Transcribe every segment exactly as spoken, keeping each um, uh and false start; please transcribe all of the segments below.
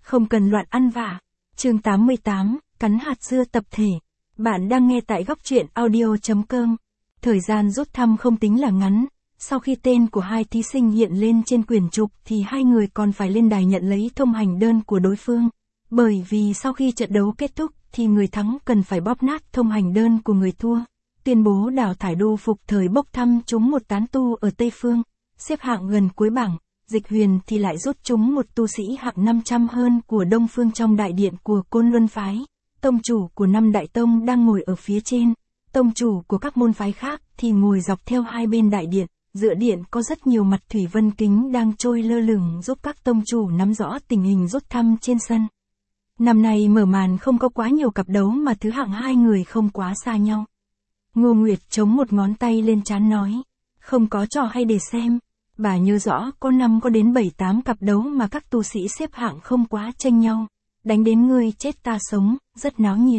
không cần loạn ăn vạ. Chương tám mươi tám, cắn hạt dưa tập thể. Bạn đang nghe tại góc truyện audio.com. Thời gian rút thăm không tính là ngắn, sau khi tên của hai thí sinh hiện lên trên quyển trục thì hai người còn phải lên đài nhận lấy thông hành đơn của đối phương. Bởi vì sau khi trận đấu kết thúc thì người thắng cần phải bóp nát thông hành đơn của người thua. Tuyên bố đào thải Đô Phục Thời bốc thăm trúng một tán tu ở Tây Phương, xếp hạng gần cuối bảng. Dịch Huyền thì lại rút trúng một tu sĩ hạng năm trăm hơn của Đông Phương trong đại điện của Côn Luân Phái. Tông chủ của năm đại tông đang ngồi ở phía trên, tông chủ của các môn phái khác thì ngồi dọc theo hai bên đại điện. Giữa điện có rất nhiều mặt thủy vân kính đang trôi lơ lửng giúp các tông chủ nắm rõ tình hình rút thăm trên sân. Năm nay mở màn không có quá nhiều cặp đấu mà thứ hạng hai người không quá xa nhau. Ngô Nguyệt chống một ngón tay lên trán nói, không có trò hay để xem. Bà nhớ rõ có năm có đến bảy tám cặp đấu mà các tu sĩ xếp hạng không quá chênh nhau. Đánh đến ngươi chết ta sống, rất náo nhiệt.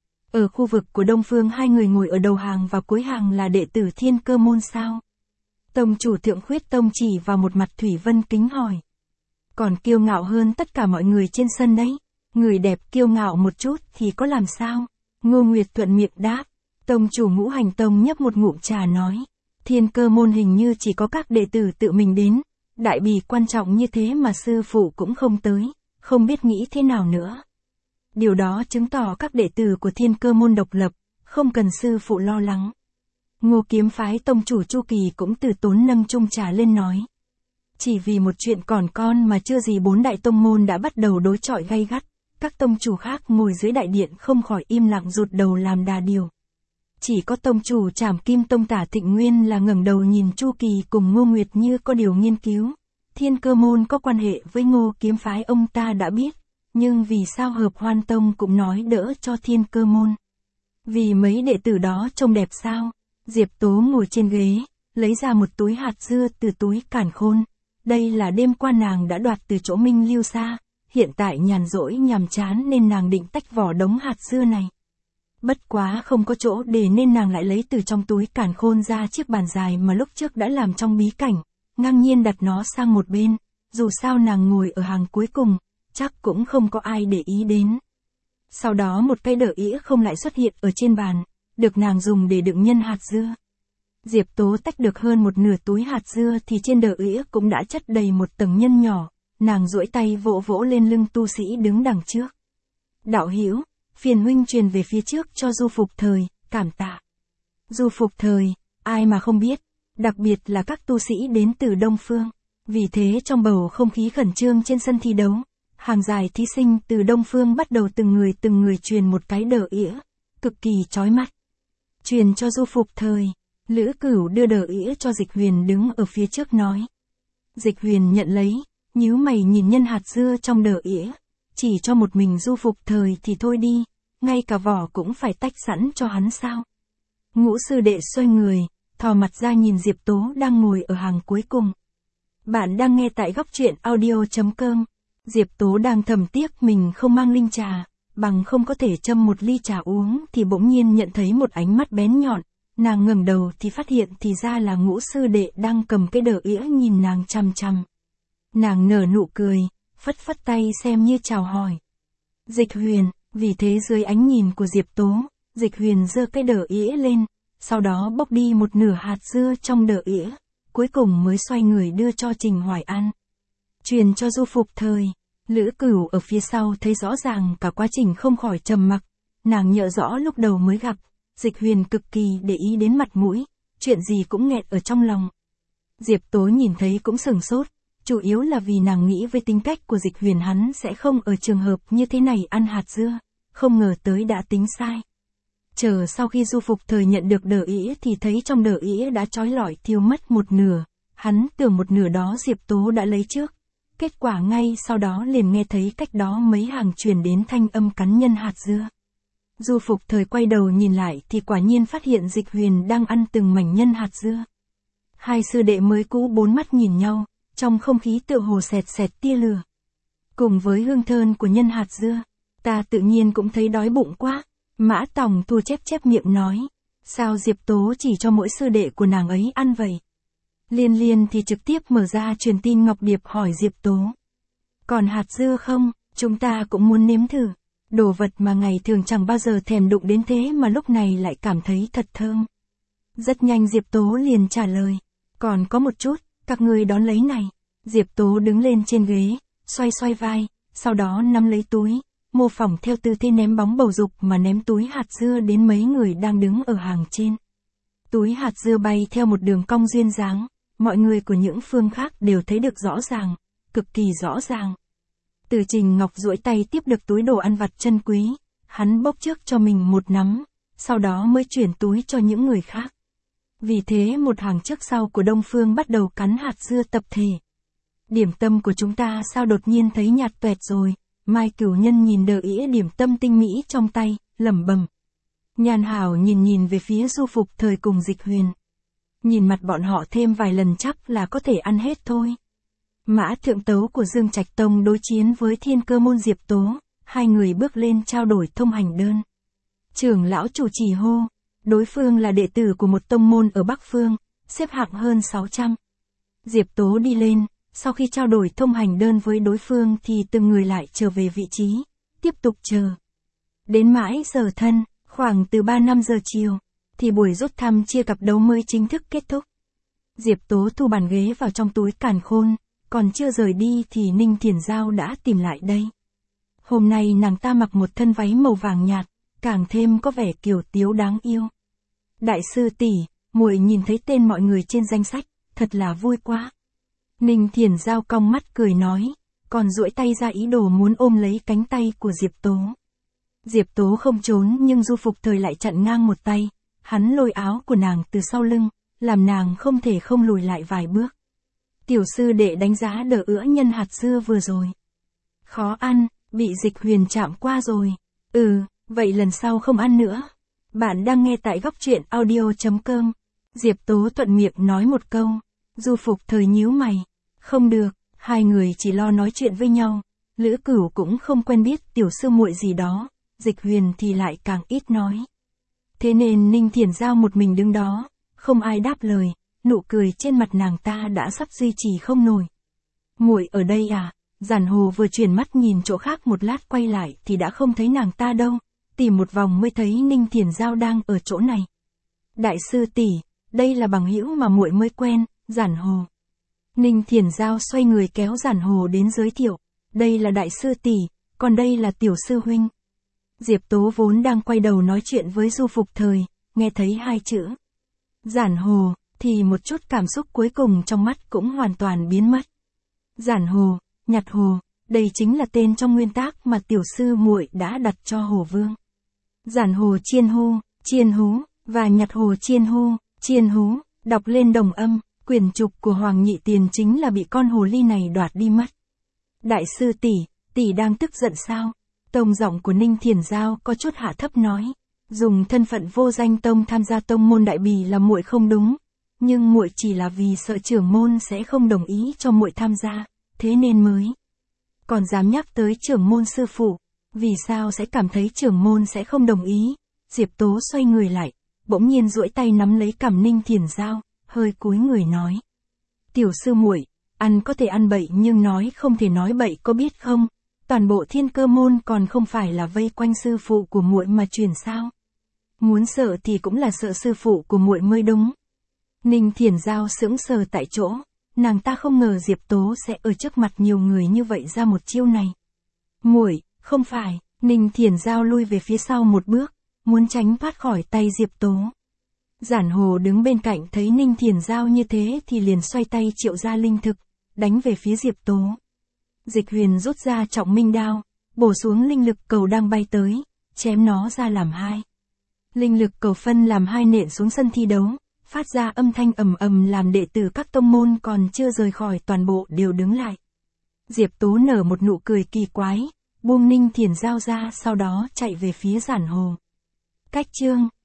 Ở khu vực của Đông Phương hai người ngồi ở đầu hàng và cuối hàng là đệ tử Thiên Cơ môn sao? Tông chủ Thượng Khuyết Tông chỉ vào một mặt thủy vân kính hỏi. Còn kiêu ngạo hơn tất cả mọi người trên sân đấy. Người đẹp kiêu ngạo một chút thì có làm sao? Ngô Nguyệt thuận miệng đáp. Tông chủ Ngũ Hành Tông nhấp một ngụm trà nói. Thiên Cơ môn hình như chỉ có các đệ tử tự mình đến. Đại bỉ quan trọng như thế mà sư phụ cũng không tới. Không biết nghĩ thế nào nữa. Điều đó chứng tỏ các đệ tử của Thiên Cơ môn độc lập. Không cần sư phụ lo lắng. Ngô Kiếm Phái tông chủ Chu Kỳ cũng từ tốn nâng chung trà lên nói. Chỉ vì một chuyện còn con mà chưa gì bốn đại tông môn đã bắt đầu đối chọi gay gắt. Các tông chủ khác ngồi dưới đại điện không khỏi im lặng rụt đầu làm đà điều. Chỉ có tông chủ Trảm Kim Tông Tả Thịnh Nguyên là ngẩng đầu nhìn Chu Kỳ cùng Ngô Nguyệt như có điều nghiên cứu. Thiên Cơ môn có quan hệ với Ngô Kiếm Phái ông ta đã biết, nhưng vì sao Hợp Hoan Tông cũng nói đỡ cho Thiên Cơ môn? Vì mấy đệ tử đó trông đẹp sao? Diệp Tố ngồi trên ghế, lấy ra một túi hạt dưa từ túi càn khôn. Đây là đêm qua nàng đã đoạt từ chỗ Minh Lưu Sa, hiện tại nhàn rỗi nhàm chán nên nàng định tách vỏ đống hạt dưa này. Bất quá không có chỗ để nên nàng lại lấy từ trong túi càn khôn ra chiếc bàn dài mà lúc trước đã làm trong bí cảnh, ngang nhiên đặt nó sang một bên, dù sao nàng ngồi ở hàng cuối cùng, chắc cũng không có ai để ý đến. Sau đó một cây đỡ ĩa không lại xuất hiện ở trên bàn, được nàng dùng để đựng nhân hạt dưa. Diệp Tố tách được hơn một nửa túi hạt dưa thì trên đỡ ĩa cũng đã chất đầy một tầng nhân nhỏ, nàng duỗi tay vỗ vỗ lên lưng tu sĩ đứng đằng trước. Đạo hữu, phiền huynh truyền về phía trước cho Du Phục Thời, cảm tạ. Du Phục Thời, ai mà không biết, đặc biệt là các tu sĩ đến từ Đông Phương. Vì thế trong bầu không khí khẩn trương trên sân thi đấu, hàng dài thí sinh từ Đông Phương bắt đầu từng người từng người truyền một cái đỡ ĩa, cực kỳ chói mắt. Truyền cho Du Phục Thời, Lữ Cửu đưa đỡ ĩa cho Dịch Huyền đứng ở phía trước nói. Dịch Huyền nhận lấy, nhíu mày nhìn nhân hạt dưa trong đỡ ĩa. Chỉ cho một mình Du Phục Thời thì thôi đi, ngay cả vỏ cũng phải tách sẵn cho hắn sao? Ngũ sư đệ xoay người, thò mặt ra nhìn Diệp Tố đang ngồi ở hàng cuối cùng. Bạn đang nghe tại góc truyện audio.com. Diệp Tố đang thầm tiếc mình không mang linh trà, bằng không có thể châm một ly trà uống thì bỗng nhiên nhận thấy một ánh mắt bén nhọn. Nàng ngẩng đầu thì phát hiện thì ra là Ngũ sư đệ đang cầm cái đỡ ĩa nhìn nàng chằm chằm. Nàng nở nụ cười, phất phất tay xem như chào hỏi. Dịch Huyền, vì thế dưới ánh nhìn của Diệp Tố, Dịch Huyền giơ cái đỡ ĩa lên, sau đó bóc đi một nửa hạt dưa trong đỡ ĩa, cuối cùng mới xoay người đưa cho Trình Hoài An. Truyền cho Du Phục Thời, Lữ Cửu ở phía sau thấy rõ ràng cả quá trình không khỏi trầm mặc, nàng nhớ rõ lúc đầu mới gặp, Dịch Huyền cực kỳ để ý đến mặt mũi, chuyện gì cũng nghẹn ở trong lòng. Diệp Tố nhìn thấy cũng sửng sốt. Chủ yếu là vì nàng nghĩ với tính cách của Dịch Huyền hắn sẽ không ở trường hợp như thế này ăn hạt dưa, không ngờ tới đã tính sai. Chờ sau khi Du Phục Thời nhận được đỡ ĩa thì thấy trong đỡ ĩa đã trói lọi thiêu mất một nửa, hắn tưởng một nửa đó Diệp Tố đã lấy trước. Kết quả ngay sau đó liền nghe thấy cách đó mấy hàng truyền đến thanh âm cắn nhân hạt dưa. Du Phục Thời quay đầu nhìn lại thì quả nhiên phát hiện Dịch Huyền đang ăn từng mảnh nhân hạt dưa. Hai sư đệ mới cũ bốn mắt nhìn nhau. Trong không khí tựa hồ xẹt xẹt tia lửa. Cùng với hương thơm của nhân hạt dưa, ta tự nhiên cũng thấy đói bụng quá. Mã Tòng Thu chép chép miệng nói. Sao Diệp Tố chỉ cho mỗi sư đệ của nàng ấy ăn vậy? Liên Liên thì trực tiếp mở ra truyền tin Ngọc Điệp hỏi Diệp Tố. Còn hạt dưa không? Chúng ta cũng muốn nếm thử. Đồ vật mà ngày thường chẳng bao giờ thèm đụng đến thế mà lúc này lại cảm thấy thật thơm. Rất nhanh Diệp Tố liền trả lời. Còn có một chút, các ngươi đón lấy này. Diệp Tố đứng lên trên ghế, xoay xoay vai, sau đó nắm lấy túi, mô phỏng theo tư thế ném bóng bầu dục mà ném túi hạt dưa đến mấy người đang đứng ở hàng trên. Túi hạt dưa bay theo một đường cong duyên dáng, mọi người của những phương khác đều thấy được rõ ràng, cực kỳ rõ ràng. Từ Trình Ngọc duỗi tay tiếp được túi đồ ăn vặt chân quý, hắn bốc trước cho mình một nắm, sau đó mới chuyển túi cho những người khác. Vì thế một hàng trước sau của Đông Phương bắt đầu cắn hạt dưa tập thể. Điểm tâm của chúng ta sao đột nhiên thấy nhạt tuẹt rồi, Mai Cửu Nhân nhìn đờ ĩa điểm tâm tinh mỹ trong tay, lẩm bẩm. Nhan Hảo nhìn nhìn về phía Du Phục Thời cùng Dịch Huyền. Nhìn mặt bọn họ thêm vài lần chắc là có thể ăn hết thôi. Mã Thượng Tấu của Dương Trạch Tông đối chiến với Thiên Cơ Môn Diệp Tố, hai người bước lên trao đổi thông hành đơn. Trưởng lão chủ trì hô, đối phương là đệ tử của một tông môn ở Bắc Phương, xếp hạng hơn sáu trăm. Diệp Tố đi lên, sau khi trao đổi thông hành đơn với đối phương thì từng người lại trở về vị trí, tiếp tục chờ. Đến mãi giờ thân, khoảng từ ba năm giờ chiều, thì buổi rút thăm chia cặp đấu mới chính thức kết thúc. Diệp Tố thu bàn ghế vào trong túi càn khôn, còn chưa rời đi thì Ninh Thiền Giao đã tìm lại đây. Hôm nay nàng ta mặc một thân váy màu vàng nhạt, càng thêm có vẻ kiều tiếu đáng yêu. Đại sư tỷ, muội nhìn thấy tên mọi người trên danh sách, thật là vui quá. Ninh Thiền Giao cong mắt cười nói, còn duỗi tay ra ý đồ muốn ôm lấy cánh tay của Diệp Tố. Diệp Tố không trốn nhưng Du Phục Thời lại chặn ngang một tay, hắn lôi áo của nàng từ sau lưng, làm nàng không thể không lùi lại vài bước. Tiểu sư đệ đánh giá đờ ữa nhân hạt dưa vừa rồi. Khó ăn, bị Dịch Huyền chạm qua rồi. Ừ, vậy lần sau không ăn nữa. Bạn đang nghe tại góc truyện audio chấm com. Diệp Tố thuận miệng nói một câu. Du Phục Thời nhíu mày. Không được, hai người chỉ lo nói chuyện với nhau. Lữ Cửu cũng không quen biết tiểu sư muội gì đó. Dịch Huyền thì lại càng ít nói. Thế nên Ninh Thiền Giao một mình đứng đó, không ai đáp lời, nụ cười trên mặt nàng ta đã sắp duy trì không nổi. Muội ở đây à? Giản Hồ vừa chuyển mắt nhìn chỗ khác một lát quay lại thì đã không thấy nàng ta đâu, tìm một vòng mới thấy Ninh Thiền Giao đang ở chỗ này. Đại sư tỷ, đây là bằng hữu mà muội mới quen, Giản Hồ. Ninh Thiền Giao xoay người kéo Giản Hồ đến giới thiệu, đây là đại sư tỷ, còn đây là tiểu sư huynh. Diệp Tố vốn đang quay đầu nói chuyện với Du Phục Thời, nghe thấy hai chữ Giản Hồ, thì một chút cảm xúc cuối cùng trong mắt cũng hoàn toàn biến mất. Giản Hồ, Nhặt Hồ, đây chính là tên trong nguyên tác mà tiểu sư muội đã đặt cho Hồ Vương. Giản Hồ Chiên Hu, Chiên Hú, và Nhặt Hồ Chiên Hu, Chiên Hú, đọc lên đồng âm, quyền trục của Hoàng Nhị Tiền chính là bị con hồ ly này đoạt đi mất. Đại sư tỷ, tỷ đang tức giận sao? Tông giọng của Ninh Thiền Giao có chút hạ thấp nói, dùng thân phận vô danh tông tham gia tông môn đại bì là muội không đúng, nhưng muội chỉ là vì sợ trưởng môn sẽ không đồng ý cho muội tham gia, thế nên mới. Còn dám nhắc tới trưởng môn sư phụ, vì sao sẽ cảm thấy trưởng môn sẽ không đồng ý? Diệp Tố xoay người lại, bỗng nhiên duỗi tay nắm lấy cằm Ninh Thiền Giao, hơi cúi người nói: "Tiểu sư muội, ăn có thể ăn bậy nhưng nói không thể nói bậy có biết không? Toàn bộ Thiên Cơ môn còn không phải là vây quanh sư phụ của muội mà truyền sao? Muốn sợ thì cũng là sợ sư phụ của muội mới đúng." Ninh Thiền Giao sững sờ tại chỗ, nàng ta không ngờ Diệp Tố sẽ ở trước mặt nhiều người như vậy ra một chiêu này. "Muội, không phải." Ninh Thiền Giao lui về phía sau một bước, muốn tránh thoát khỏi tay Diệp Tố. Giản Hồ đứng bên cạnh thấy Ninh Thiền Giao như thế thì liền xoay tay triệu ra linh thực, đánh về phía Diệp Tố. Dịch Huyền rút ra trọng minh đao, bổ xuống linh lực cầu đang bay tới, chém nó ra làm hai. Linh lực cầu phân làm hai nện xuống sân thi đấu, phát ra âm thanh ầm ầm làm đệ tử các tông môn còn chưa rời khỏi toàn bộ đều đứng lại. Diệp Tố nở một nụ cười kỳ quái, buông Ninh Thiền Giao ra sau đó chạy về phía Giản Hồ. Cách chương